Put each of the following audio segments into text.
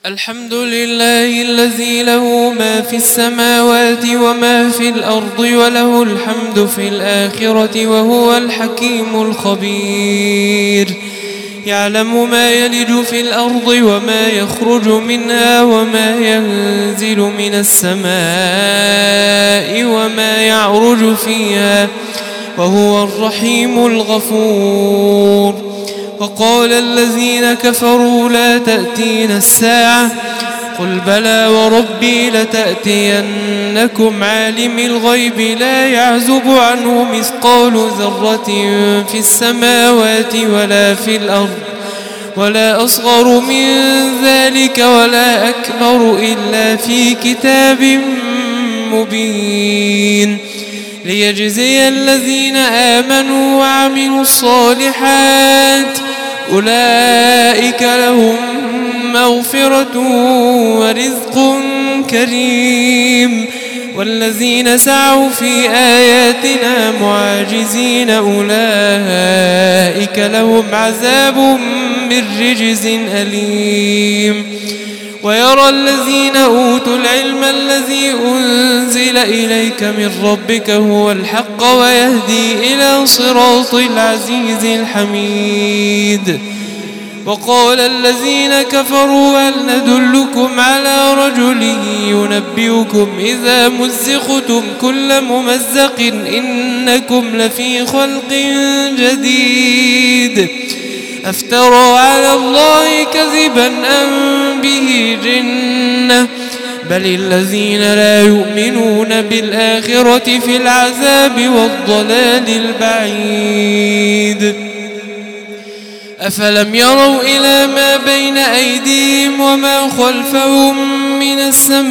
الحمد لله الذي له ما في السماوات وما في الأرض وله الحمد في الآخرة وهو الحكيم الخبير. يعلم ما يلج في الأرض وما يخرج منها وما ينزل من السماء وما يعرج فيها وهو الرحيم الغفور. وقال الذين كفروا لا تأتينا الساعة قل بلى وربي لتأتينكم عالم الغيب لا يعزب عنه مثقال ذرة في السماوات ولا في الأرض ولا أصغر من ذلك ولا أكبر إلا في كتاب مبين ليجزي الذين آمنوا وعملوا الصالحات أولئك لهم مغفرة ورزق كريم. والذين سعوا في آياتنا معاجزين أولئك لهم عذاب من رجز أليم. ويرى الذين أوتوا العلم الذي أنزل إليك من ربك هو الحق ويهدي إلى صراط العزيز الحميد. وقال الذين كفروا هل ندلكم على رجل ينبئكم إذا مزقتم كل ممزق إنكم لفي خلق جديد أفترى على الله كذبا أم به جنة بل الذين لا يؤمنون بالآخرة في العذاب والضلال البعيد. أفلم يروا إلى ما بين أيديهم وما خلفهم من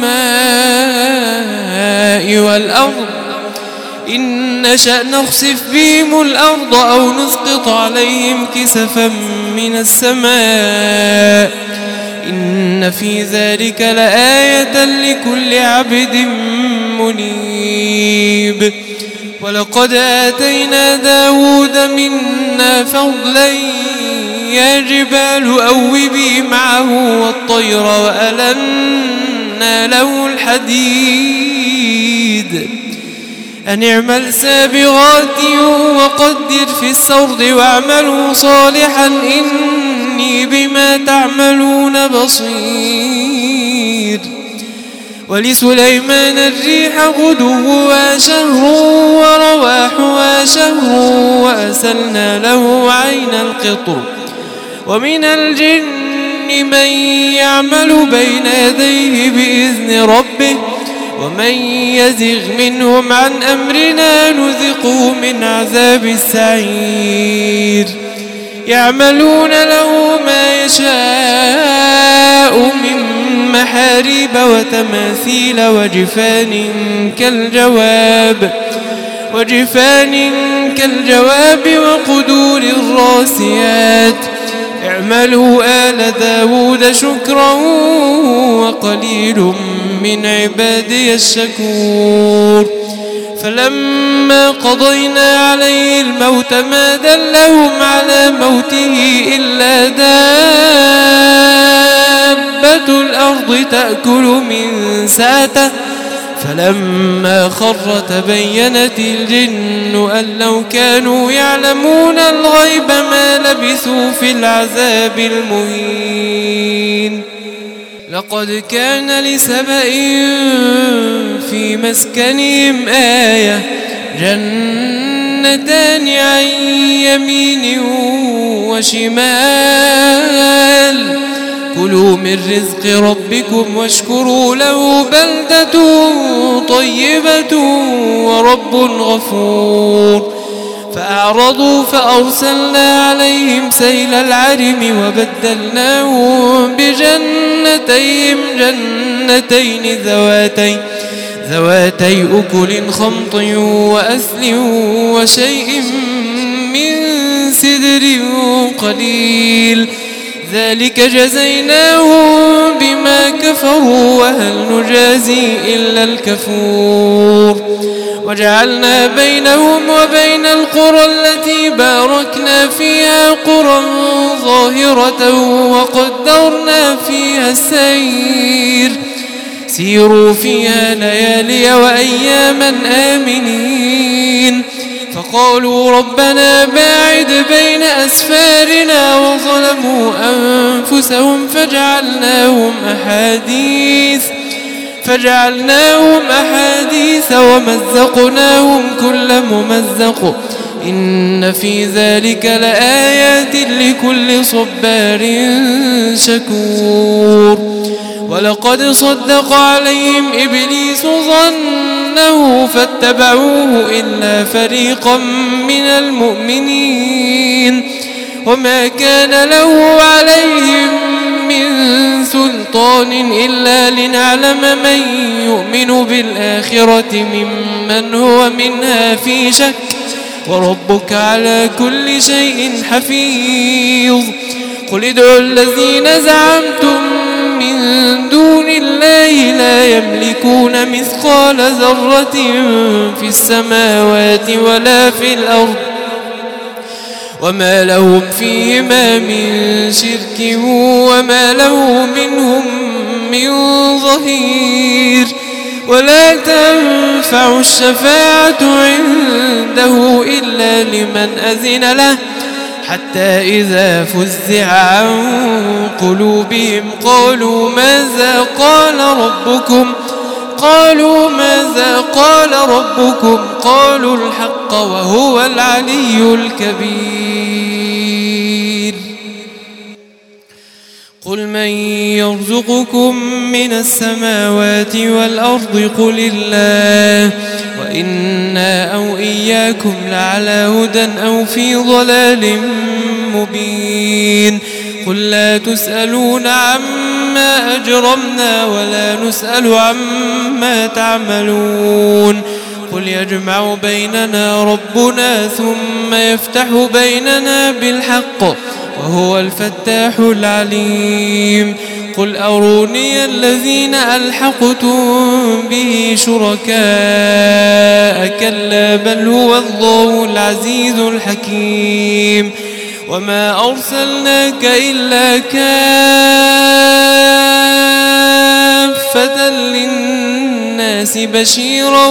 السماء والأرض إن نشأ نخسف بهم الأرض أو نسقط عليهم كسفا من السماء إن في ذلك لآية لكل عبد منيب. ولقد آتينا داود منا فضلا يا جبال أوبي معه والطير وألنا له الحديد أن اعمل سابغات وقدر في السرد واعملوا صالحا إني بما تعملون بصير. ولسليمان الريح غدوها شهر ورواحها شهر وأسلنا له عين القطر. ومن الجن من يعمل بين يديه بإذن ربه ومن يزغ منهم عن أمرنا نذقه من عذاب السعير. يعملون له ما يشاء من محاريب وتماثيل وجفان كالجواب وقدور الراسيات اعملوا آل داود شكرا وقليل من عبادي الشكور. فلما قضينا عليه الموت ما دلهم على موته إلا دابة الأرض تأكل من ساته فلما خر تبينت الجن أن لو كانوا يعلمون الغيب ما لبثوا في العذاب المهين. لقد كان لسبإ في مسكنهم آية جنتان عن يمين وشمال كلوا من رزق ربكم واشكروا له بلدة طيبة ورب غفور. فأعرضوا فأرسلنا عليهم سيل العرم وبدلناهم بجنتين ذواتي أكل خمط وأثل وشيء من سدر قليل ذلك جزيناهم بما كفروا وهل نجازي إلا الكفور وجعلنا بينهم وبين القرى التي باركنا فيها قرى ظاهرة وقدرنا فيها السير سيروا فيها ليالي وأياما آمنين فقالوا ربنا باعد بين أسفارنا وظلموا أنفسهم فجعلناهم أحاديث ومزقناهم كل ممزق إن في ذلك لآيات لكل صبار شكور ولقد صدق عليهم إبليس ظنه فاتبعوه إلا فريقا من المؤمنين وما كان له عليهم من سلطان إلا لنعلم من يؤمن بالآخرة ممن هو منها في شك وربك على كل شيء حفيظ قل ادعوا الذين زعمتم من دون الله لا يملكون مثقال ذرة في السماوات ولا في الأرض وما لهم فيهما من شرك وما له منهم من ظهير ولا تنفع الشفاعة عنده إلا لمن أذن له حتى إذا فزع عن قلوبهم قالوا ماذا قال ربكم قالوا الحق وهو العلي الكبير قل من يرزقكم من السماوات والأرض قل الله وإنا أو إياكم لعلى هدى أو في ضلال مبين قل لا تسألون عما أجرمنا ولا نسأل عما تعملون قل يجمع بيننا ربنا ثم يفتح بيننا بالحق وهو الفتاح العليم قل أروني الذين ألحقتم به شركاء كلا بل هو الله العزيز الحكيم وما أرسلناك إلا كافة للناس بشيرا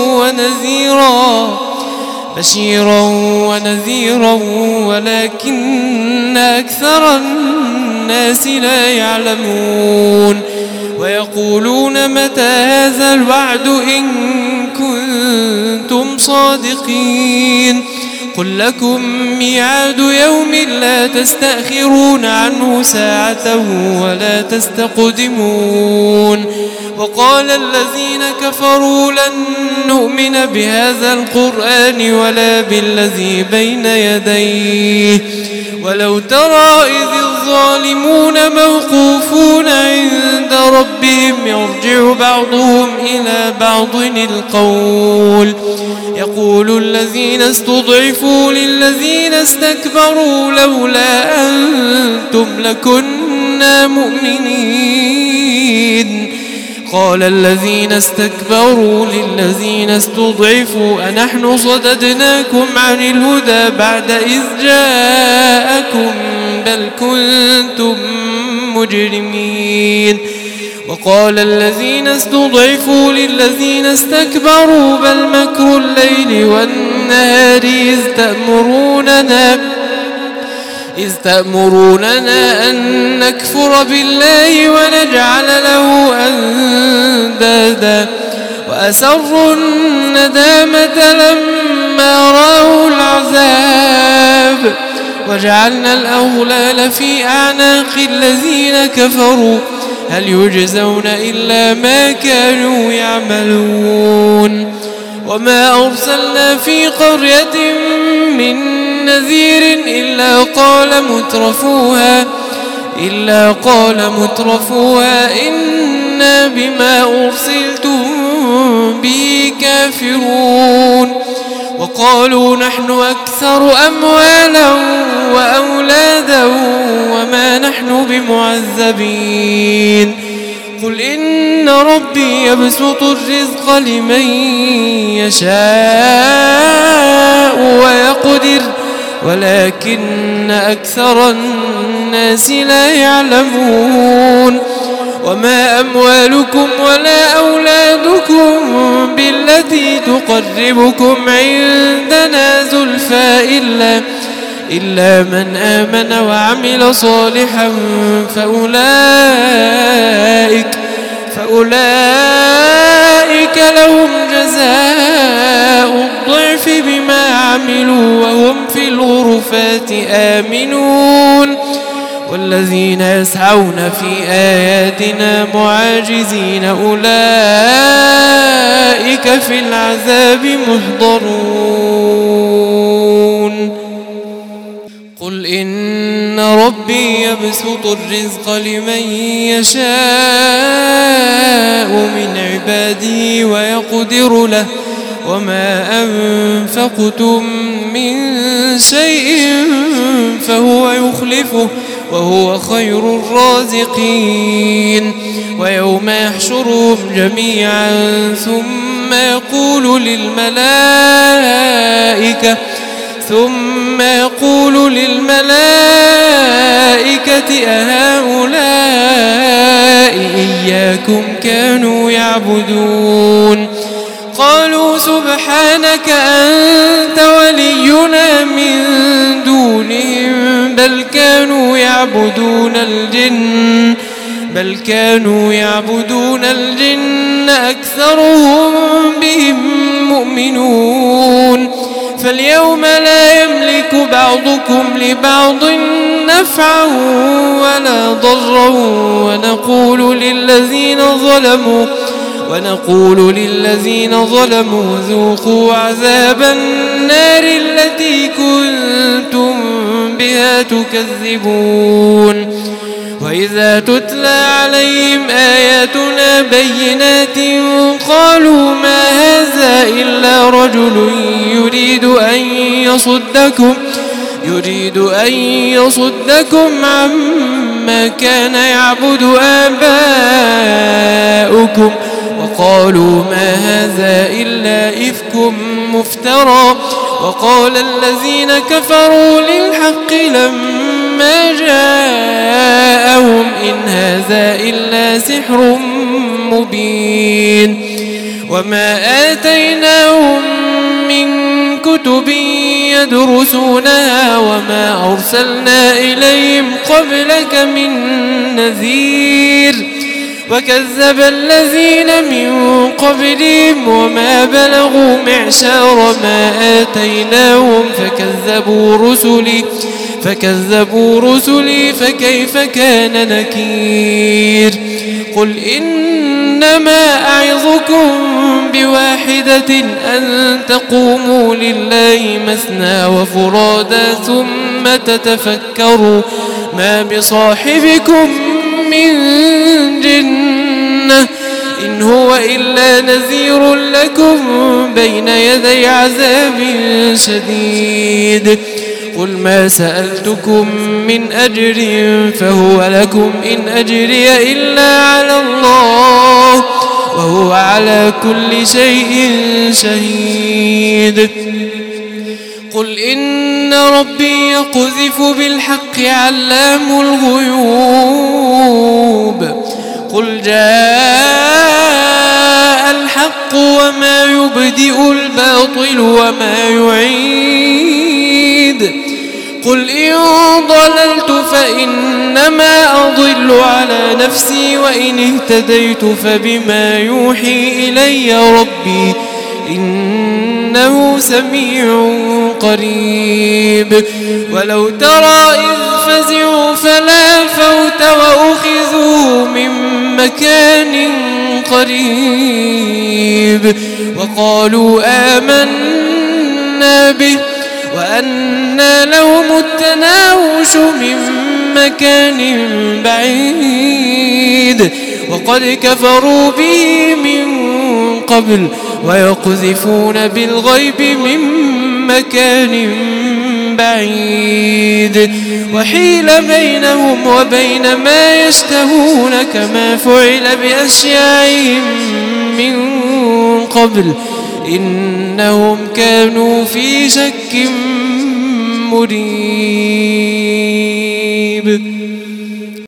ونذيرا ولكن أكثر الناس لا يعلمون ويقولون متى هذا الوعد إن كنتم صادقين قل لكم ميعاد يوم لا تستأخرون عنه ساعة ولا تستقدمون وقال الذين كفروا لن نؤمن بهذا القرآن ولا بالذي بين يديه ولو ترى إذ الظالمون موقوفون عند ربهم يرجع بعضهم إلى بعض القول يقول الذين استضعفوا للذين استكبروا لولا أنتم لكنا مؤمنين قال الذين استكبروا للذين استضعفوا أنحن صددناكم عن الهدى بعد إذ جاءكم بل كنتم مجرمين وقال الذين استضعفوا للذين استكبروا بل مكر الليل والنهار إذ تأمروننا أن نكفر بالله ونجعل له أندادا وأسروا الندامة لما رأوا العذاب وجعلنا الأغلال في أعناق الذين كفروا هل يجزون إلا ما كانوا يعملون وما أرسلنا في قرية من نذير إلا قال مترفوها إنا بما أرسلتم به كافرون وقالوا نحن أكثر أموالا وأولادا وما نحن بمعذبين قل إن ربي يبسط الرزق لمن يشاء ويقدر ولكن أكثر الناس لا يعلمون وما أموالكم ولا أولادكم بالتي تقربكم عندنا زلفى إلا من آمن وعمل صالحا فأولئك لهم جزاء الضعف بما عملوا وهم في الغرفات آمنون والذين يسعون في آياتنا معاجزين أولئك في العذاب محضرون قل إن ربي يبسط الرزق لمن يشاء من عباده ويقدر له وما أنفقتم من شيء فهو يخلفه وهو خير الرازقين ويوم يحشرهم جميعا ثم يقول للملائكة أهؤلاء إياكم كانوا يعبدون قالوا سبحانك أنت ولينا من دونهم بل كانوا يعبدون الجن أكثرهم بهم مؤمنون فاليوم لا يملك بعضكم لبعض نفعا ولا ضرا ونقول للذين ظلموا ذوقوا عذاب النار التي كنتم بها تكذبون وإذا تتلى عليهم آياتنا بينات قالوا ما هذا إلا رجل يريد أن يصدكم عما كان يعبد آباؤكم وقالوا ما هذا إلا إفك مفترى وقال الذين كفروا للحق لما جاءهم إن هذا إلا سحر مبين وما آتيناهم من كتب يدرسونها وما أرسلنا إليهم قبلك من نذير وكذب الذين من قبلهم وما بلغوا معشار ما آتيناهم فكذبوا رسلي فكيف كان نكير قل إنما أعظكم بواحدة أن تقوموا لله مثنى وفرادا ثم تتفكروا ما بصاحبكم من جنة إن هو إلا نذير لكم بين يدي عذاب شديد قل ما سألتكم من أجر فهو لكم إن أجري إلا على الله وهو على كل شيء شهيد قل إن ربي يقذف بالحق علام الغيوب قل جاء الحق وما يبدئ الباطل وما يعيد قل إن ضللت فإنما أضل على نفسي وإن اهتديت فبما يوحي إلي ربي إنه سميع قريب ولو ترى إذ فزعوا فلا فوت وأخذوا من مكان قريب وقالوا آمنا به وأنى لهم التناوش من مكان بعيد وقد كفروا به من قبل ويقذفون بالغيب من مكان بعيد وحيل بينهم وبين ما يشتهون كما فعل بأشياعهم من قبل إنهم كانوا في شك مريب